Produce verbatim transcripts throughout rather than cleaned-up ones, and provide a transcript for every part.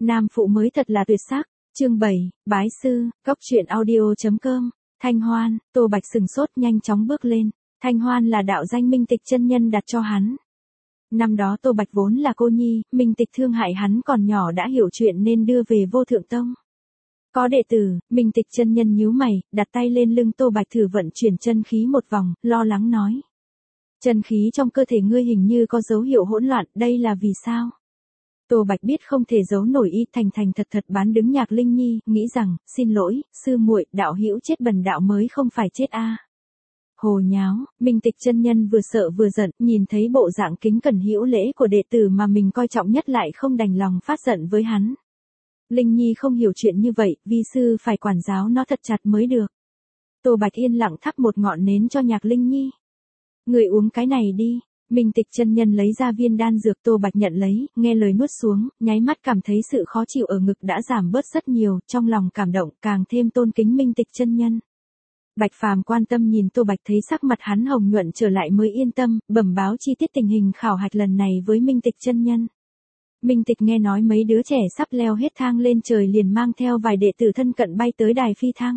Nam phụ mới thật là tuyệt sắc. Chương bảy, bái sư, góc truyện audio.com, Thanh Hoan. Tô Bạch sừng sốt nhanh chóng bước lên. Thanh Hoan là đạo danh Minh Tịch chân nhân đặt cho hắn. Năm đó Tô Bạch vốn là cô nhi, Minh Tịch thương hại hắn còn nhỏ đã hiểu chuyện nên đưa về Vô Thượng Tông. Có đệ tử, Minh Tịch chân nhân nhíu mày, đặt tay lên lưng Tô Bạch thử vận chuyển chân khí một vòng, lo lắng nói. Chân khí trong cơ thể ngươi hình như có dấu hiệu hỗn loạn, đây là vì sao? Tô Bạch biết không thể giấu nổi y, thành thành thật thật bán đứng Nhạc Linh Nhi, nghĩ rằng, xin lỗi, sư muội, đạo hữu chết bần đạo mới không phải chết a. À. Hồ nháo, Minh Tịch chân nhân vừa sợ vừa giận, nhìn thấy bộ dạng kính cẩn hữu lễ của đệ tử mà mình coi trọng nhất lại không đành lòng phát giận với hắn. Linh Nhi không hiểu chuyện như vậy, vi sư phải quản giáo nó thật chặt mới được. Tô Bạch yên lặng thắp một ngọn nến cho Nhạc Linh Nhi. Người uống cái này đi. Minh Tịch chân nhân lấy ra viên đan dược, Tô Bạch nhận lấy, nghe lời nuốt xuống, nháy mắt cảm thấy sự khó chịu ở ngực đã giảm bớt rất nhiều, trong lòng cảm động, càng thêm tôn kính Minh Tịch chân nhân. Bạch Phàm quan tâm nhìn Tô Bạch thấy sắc mặt hắn hồng nhuận trở lại mới yên tâm, bẩm báo chi tiết tình hình khảo hạch lần này với Minh Tịch chân nhân. Minh Tịch nghe nói mấy đứa trẻ sắp leo hết thang lên trời liền mang theo vài đệ tử thân cận bay tới đài phi thăng.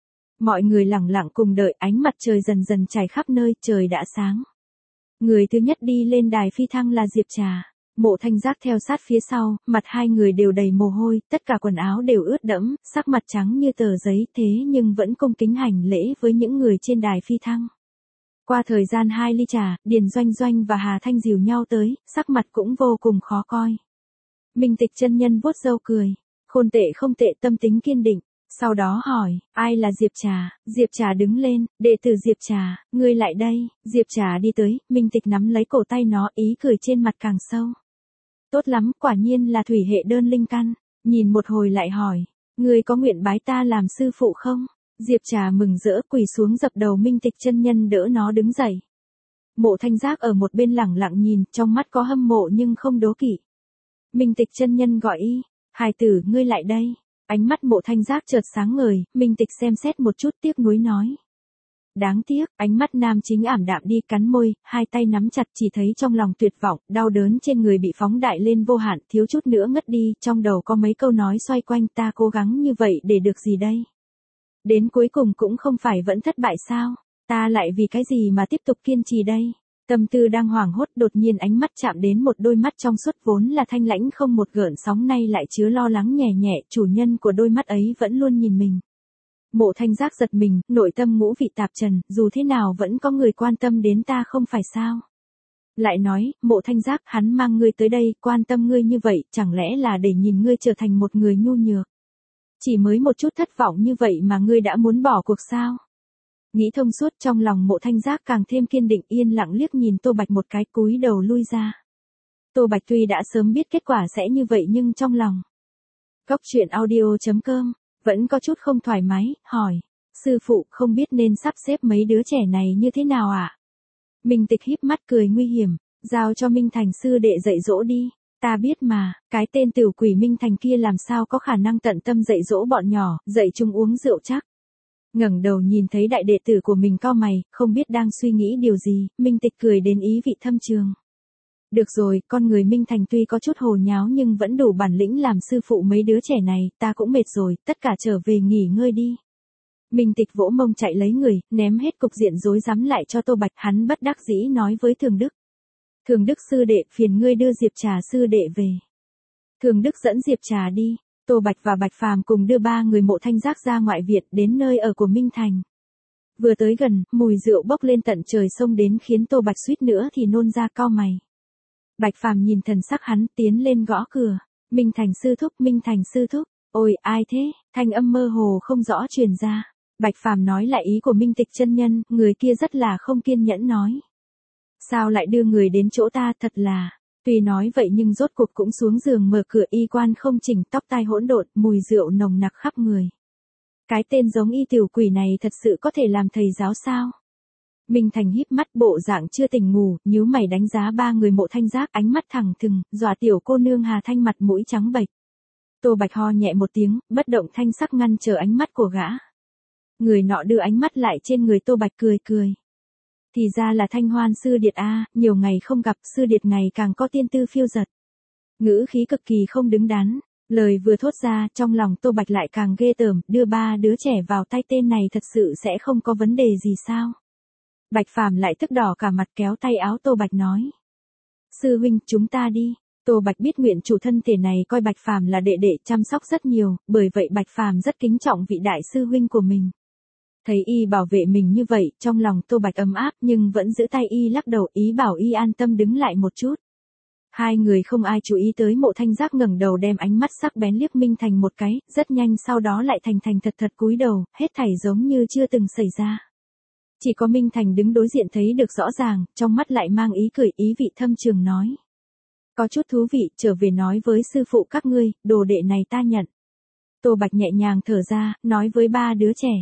Mọi người lặng lặng cùng đợi, ánh mặt trời dần dần trải khắp nơi, trời đã sáng. Người thứ nhất đi lên đài phi thăng là Diệp Trà. Mộ Thanh Giác theo sát phía sau, mặt hai người đều đầy mồ hôi, tất cả quần áo đều ướt đẫm, sắc mặt trắng như tờ giấy, thế nhưng vẫn cung kính hành lễ với những người trên đài phi thăng. Qua thời gian hai ly trà, Điền Doanh Doanh và Hà Thanh dìu nhau tới, sắc mặt cũng vô cùng khó coi. Minh Tịch chân nhân vuốt râu cười, khôn tệ không tệ, tâm tính kiên định. Sau đó hỏi, ai là Diệp Trà? Diệp Trà đứng lên, đệ tử Diệp Trà, ngươi lại đây. Diệp Trà đi tới, Minh Tịch nắm lấy cổ tay nó, ý cười trên mặt càng sâu. Tốt lắm, quả nhiên là thủy hệ đơn linh căn. Nhìn một hồi lại hỏi, ngươi có nguyện bái ta làm sư phụ không? Diệp Trà mừng rỡ quỳ xuống dập đầu, Minh Tịch chân nhân đỡ nó đứng dậy. Mộ Thanh Giác ở một bên lẳng lặng nhìn, trong mắt có hâm mộ nhưng không đố kỵ. Minh Tịch chân nhân gọi y, hài tử, ngươi lại đây. Ánh mắt Mộ Thanh Giác chợt sáng ngời, Minh Tịch xem xét một chút tiếc nuối nói. Đáng tiếc, ánh mắt nam chính ảm đạm đi, cắn môi, hai tay nắm chặt, chỉ thấy trong lòng tuyệt vọng, đau đớn trên người bị phóng đại lên vô hạn, thiếu chút nữa ngất đi, trong đầu có mấy câu nói xoay quanh, ta cố gắng như vậy để được gì đây? Đến cuối cùng cũng không phải vẫn thất bại sao? Ta lại vì cái gì mà tiếp tục kiên trì đây? Tâm tư đang hoảng hốt, đột nhiên ánh mắt chạm đến một đôi mắt trong suốt vốn là thanh lãnh không một gợn sóng, nay lại chứa lo lắng nhẹ nhẹ, chủ nhân của đôi mắt ấy vẫn luôn nhìn mình. Mộ Thanh Giác giật mình, nội tâm ngũ vị tạp trần, dù thế nào vẫn có người quan tâm đến ta không phải sao? Lại nói, Mộ Thanh Giác, hắn mang ngươi tới đây, quan tâm ngươi như vậy, chẳng lẽ là để nhìn ngươi trở thành một người nhu nhược? Chỉ mới một chút thất vọng như vậy mà ngươi đã muốn bỏ cuộc sao? Nghĩ thông suốt, trong lòng Mộ Thanh Giác càng thêm kiên định, yên lặng liếc nhìn Tô Bạch một cái, cúi đầu lui ra. Tô Bạch tuy đã sớm biết kết quả sẽ như vậy nhưng trong lòng. Góc truyện audio.com, vẫn có chút không thoải mái, hỏi. Sư phụ, không biết nên sắp xếp mấy đứa trẻ này như thế nào ạ? À? Minh Tịch híp mắt cười nguy hiểm, giao cho Minh Thành sư đệ dạy dỗ đi. Ta biết mà, cái tên tiểu quỷ Minh Thành kia làm sao có khả năng tận tâm dạy dỗ bọn nhỏ, dạy chúng uống rượu chắc. Ngẩng đầu nhìn thấy đại đệ tử của mình cau mày, không biết đang suy nghĩ điều gì, Minh Tịch cười đến ý vị thâm trường. Được rồi, con người Minh Thành tuy có chút hồ nháo nhưng vẫn đủ bản lĩnh làm sư phụ mấy đứa trẻ này, ta cũng mệt rồi, tất cả trở về nghỉ ngơi đi. Minh Tịch vỗ mông chạy lấy người, ném hết cục diện rối rắm lại cho Tô Bạch, hắn bất đắc dĩ nói với Thường Đức. Thường Đức sư đệ, phiền ngươi đưa Diệp Trà sư đệ về. Thường Đức dẫn Diệp Trà đi. Tô Bạch và Bạch Phàm cùng đưa ba người Mộ Thanh Giác ra ngoại viện đến nơi ở của Minh Thành. Vừa tới gần, mùi rượu bốc lên tận trời xông đến khiến Tô Bạch suýt nữa thì nôn ra, cau mày. Bạch Phàm nhìn thần sắc hắn, tiến lên gõ cửa. Minh Thành sư thúc, Minh Thành sư thúc. Ôi, ai thế? Thanh âm mơ hồ không rõ truyền ra. Bạch Phàm nói lại ý của Minh Tịch chân nhân, người kia rất là không kiên nhẫn nói. Sao lại đưa người đến chỗ ta, thật là... Tuy nói vậy nhưng rốt cuộc cũng xuống giường mở cửa, y quan không chỉnh, tóc tai hỗn độn, mùi rượu nồng nặc khắp người. Cái tên giống y tiểu quỷ này thật sự có thể làm thầy giáo sao? Minh Thành híp mắt, bộ dạng chưa tỉnh ngủ, nhíu mày đánh giá ba người Mộ Thanh Giác, ánh mắt thẳng thừng, dọa tiểu cô nương Hà Thanh mặt mũi trắng bệch. Tô Bạch ho nhẹ một tiếng, bất động thanh sắc ngăn chờ ánh mắt của gã. Người nọ đưa ánh mắt lại trên người Tô Bạch, cười cười. Thì ra là Thanh Hoan sư điệt a, nhiều ngày không gặp, sư điệt ngày càng có tiên tư phiêu dật. Ngữ khí cực kỳ không đứng đắn, Lời vừa thốt ra, trong lòng Tô Bạch lại càng ghê tởm, đưa ba đứa trẻ vào tay tên này thật sự sẽ không có vấn đề gì sao? Bạch Phàm lại tức đỏ cả mặt kéo tay áo Tô Bạch nói. Sư huynh, chúng ta đi. Tô Bạch biết nguyện chủ thân thể này coi Bạch Phàm là đệ đệ chăm sóc rất nhiều, bởi vậy Bạch Phàm rất kính trọng vị đại sư huynh của mình. Thấy y bảo vệ mình như vậy, trong lòng Tô Bạch ấm áp nhưng vẫn giữ tay y lắc đầu ý bảo y an tâm đứng lại một chút. Hai người không ai chú ý tới Mộ Thanh Giác ngẩng đầu đem ánh mắt sắc bén liếc Minh Thành một cái, rất nhanh sau đó lại thành thành thật thật cúi đầu, hết thảy giống như chưa từng xảy ra. Chỉ có Minh Thành đứng đối diện thấy được rõ ràng, trong mắt lại mang ý cười ý vị thâm trường nói. Có chút thú vị, trở về nói với sư phụ các ngươi, đồ đệ này ta nhận. Tô Bạch nhẹ nhàng thở ra, nói với ba đứa trẻ.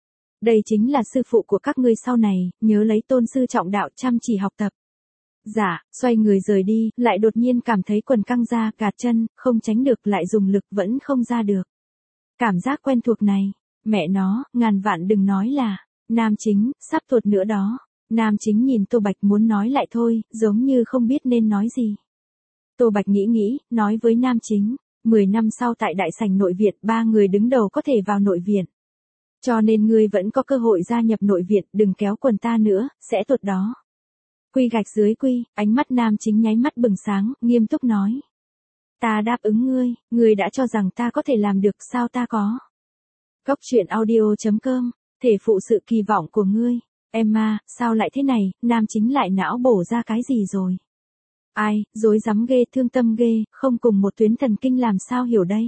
Đây chính là sư phụ của các ngươi sau này, nhớ lấy tôn sư trọng đạo chăm chỉ học tập. Dạ, xoay người rời đi, lại đột nhiên cảm thấy quần căng ra, gạt chân, không tránh được lại dùng lực vẫn không ra được. Cảm giác quen thuộc này, mẹ nó, ngàn vạn đừng nói là, Nam Chính, sắp tuột nữa đó. Nam Chính nhìn Tô Bạch muốn nói lại thôi, giống như không biết nên nói gì. Tô Bạch nghĩ nghĩ, nói với Nam Chính, mười năm sau tại đại sảnh nội viện, ba người đứng đầu có thể vào nội viện. Cho nên ngươi vẫn có cơ hội gia nhập nội viện, đừng kéo quần ta nữa, sẽ tuột đó. Quy gạch dưới quy, ánh mắt Nam Chính nháy mắt bừng sáng, nghiêm túc nói. Ta đáp ứng ngươi, ngươi đã cho rằng ta có thể làm được sao ta có. Góc truyện audio chấm com, thể phụ sự kỳ vọng của ngươi. Emma, sao lại thế này, Nam Chính lại não bổ ra cái gì rồi? Ai, dối rắm ghê, thương tâm ghê, không cùng một tuyến thần kinh làm sao hiểu đây?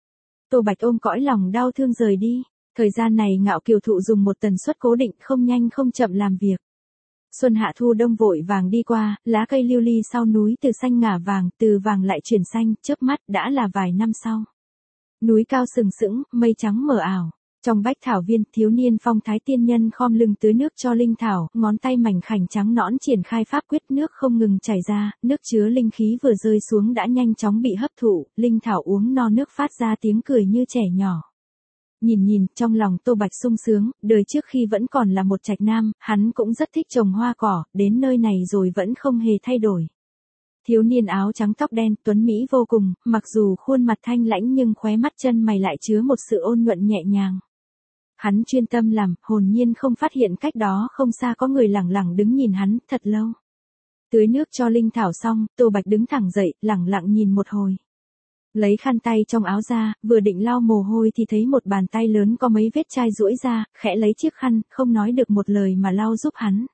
Tô Bạch ôm cõi lòng đau thương rời đi. Thời gian này Ngạo Kiều Thụ dùng một tần suất cố định không nhanh không chậm làm việc. Xuân hạ thu đông vội vàng đi qua, lá cây lưu ly sau núi từ xanh ngả vàng, từ vàng lại chuyển xanh, chớp mắt đã là vài năm sau. Núi cao sừng sững, mây trắng mờ ảo. Trong bách thảo viên, thiếu niên phong thái tiên nhân khom lưng tưới nước cho linh thảo, ngón tay mảnh khảnh trắng nõn triển khai pháp quyết nước không ngừng chảy ra, nước chứa linh khí vừa rơi xuống đã nhanh chóng bị hấp thụ, linh thảo uống no nước phát ra tiếng cười như trẻ nhỏ. Nhìn nhìn, trong lòng Tô Bạch sung sướng, đời trước khi vẫn còn là một trạch nam, hắn cũng rất thích trồng hoa cỏ, đến nơi này rồi vẫn không hề thay đổi. Thiếu niên áo trắng tóc đen, tuấn mỹ vô cùng, mặc dù khuôn mặt thanh lãnh nhưng khóe mắt chân mày lại chứa một sự ôn nhuận nhẹ nhàng. Hắn chuyên tâm làm, hồn nhiên không phát hiện cách đó không xa có người lẳng lặng đứng nhìn hắn, thật lâu. Tưới nước cho linh thảo xong, Tô Bạch đứng thẳng dậy, lẳng lặng nhìn một hồi. Lấy khăn tay trong áo ra, vừa định lau mồ hôi thì thấy một bàn tay lớn có mấy vết chai duỗi ra, khẽ lấy chiếc khăn, không nói được một lời mà lau giúp hắn.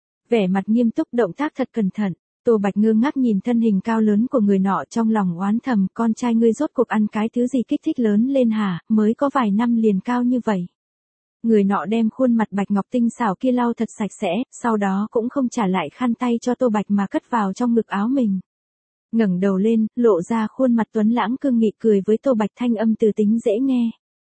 Vẻ mặt nghiêm túc, động tác thật cẩn thận. Tô Bạch ngơ ngác nhìn thân hình cao lớn của người nọ, trong lòng oán thầm, con trai ngươi rốt cuộc ăn cái thứ gì kích thích lớn lên hả, mới có vài năm liền cao như vậy. Người nọ đem khuôn mặt bạch ngọc tinh xảo kia lau thật sạch sẽ, sau đó cũng không trả lại khăn tay cho Tô Bạch mà cất vào trong ngực áo mình. Ngẩng đầu lên, lộ ra khuôn mặt tuấn lãng cương nghị cười với Tô Bạch, thanh âm từ tính dễ nghe.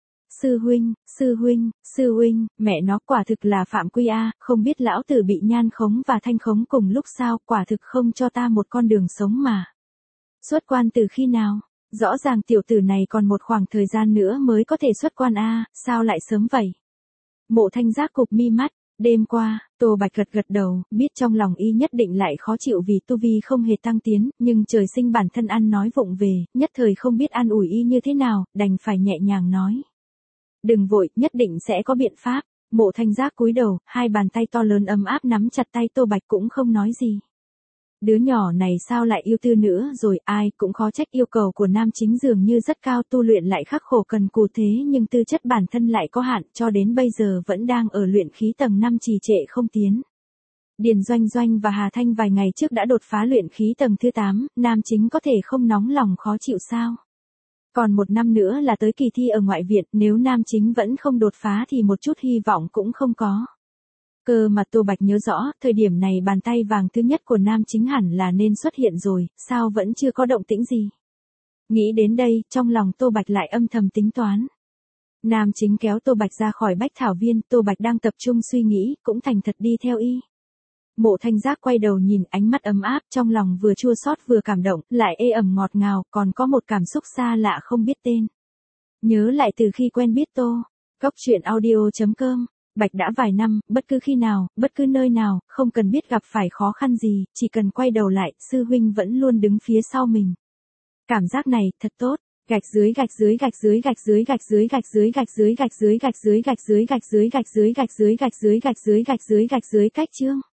Sư huynh, sư huynh, sư huynh, mẹ nó quả thực là phạm quy a, không biết lão tử bị nhan khống và thanh khống cùng lúc sao, quả thực không cho ta một con đường sống mà. Xuất quan từ khi nào? Rõ ràng tiểu tử này còn một khoảng thời gian nữa mới có thể xuất quan a, sao lại sớm vậy? Mộ Thanh Giác cụp mi mắt. Đêm qua, Tô Bạch gật gật đầu, biết trong lòng y nhất định lại khó chịu vì tu vi không hề tăng tiến, nhưng trời sinh bản thân ăn nói vụng về, nhất thời không biết an ủi y như thế nào, đành phải nhẹ nhàng nói. Đừng vội, nhất định sẽ có biện pháp. Mộ Thanh Giác cúi đầu, hai bàn tay to lớn ấm áp nắm chặt tay Tô Bạch cũng không nói gì. Đứa nhỏ này sao lại yêu tư nữa rồi, ai cũng khó trách, yêu cầu của Nam Chính dường như rất cao, tu luyện lại khắc khổ cần cù thế nhưng tư chất bản thân lại có hạn, cho đến bây giờ vẫn đang ở luyện khí tầng năm trì trệ không tiến. Điền Doanh Doanh và Hà Thanh vài ngày trước đã đột phá luyện khí tầng thứ tám, Nam Chính có thể không nóng lòng khó chịu sao? Còn một năm nữa là tới kỳ thi ở ngoại viện, nếu Nam Chính vẫn không đột phá thì một chút hy vọng cũng không có. Cơ mà Tô Bạch nhớ rõ, thời điểm này bàn tay vàng thứ nhất của Nam Chính hẳn là nên xuất hiện rồi, sao vẫn chưa có động tĩnh gì. Nghĩ đến đây, trong lòng Tô Bạch lại âm thầm tính toán. Nam Chính kéo Tô Bạch ra khỏi bách thảo viên, Tô Bạch đang tập trung suy nghĩ, cũng thành thật đi theo y. Mộ Thanh Giác quay đầu nhìn, ánh mắt ấm áp, trong lòng vừa chua xót vừa cảm động, lại ê ẩm ngọt ngào, còn có một cảm xúc xa lạ không biết tên. Nhớ lại từ khi quen biết Tô. Góc truyện audio chấm com. Bạch đã vài năm, bất cứ khi nào, bất cứ nơi nào, không cần biết gặp phải khó khăn gì, chỉ cần quay đầu lại, sư huynh vẫn luôn đứng phía sau mình. Cảm giác này, thật tốt. Gạch dưới gạch dưới gạch dưới gạch dưới gạch dưới gạch dưới gạch dưới gạch dưới gạch dưới gạch dưới gạch dưới gạch dưới gạch dưới gạch dưới gạch dưới gạch dưới gạch dưới cách chương.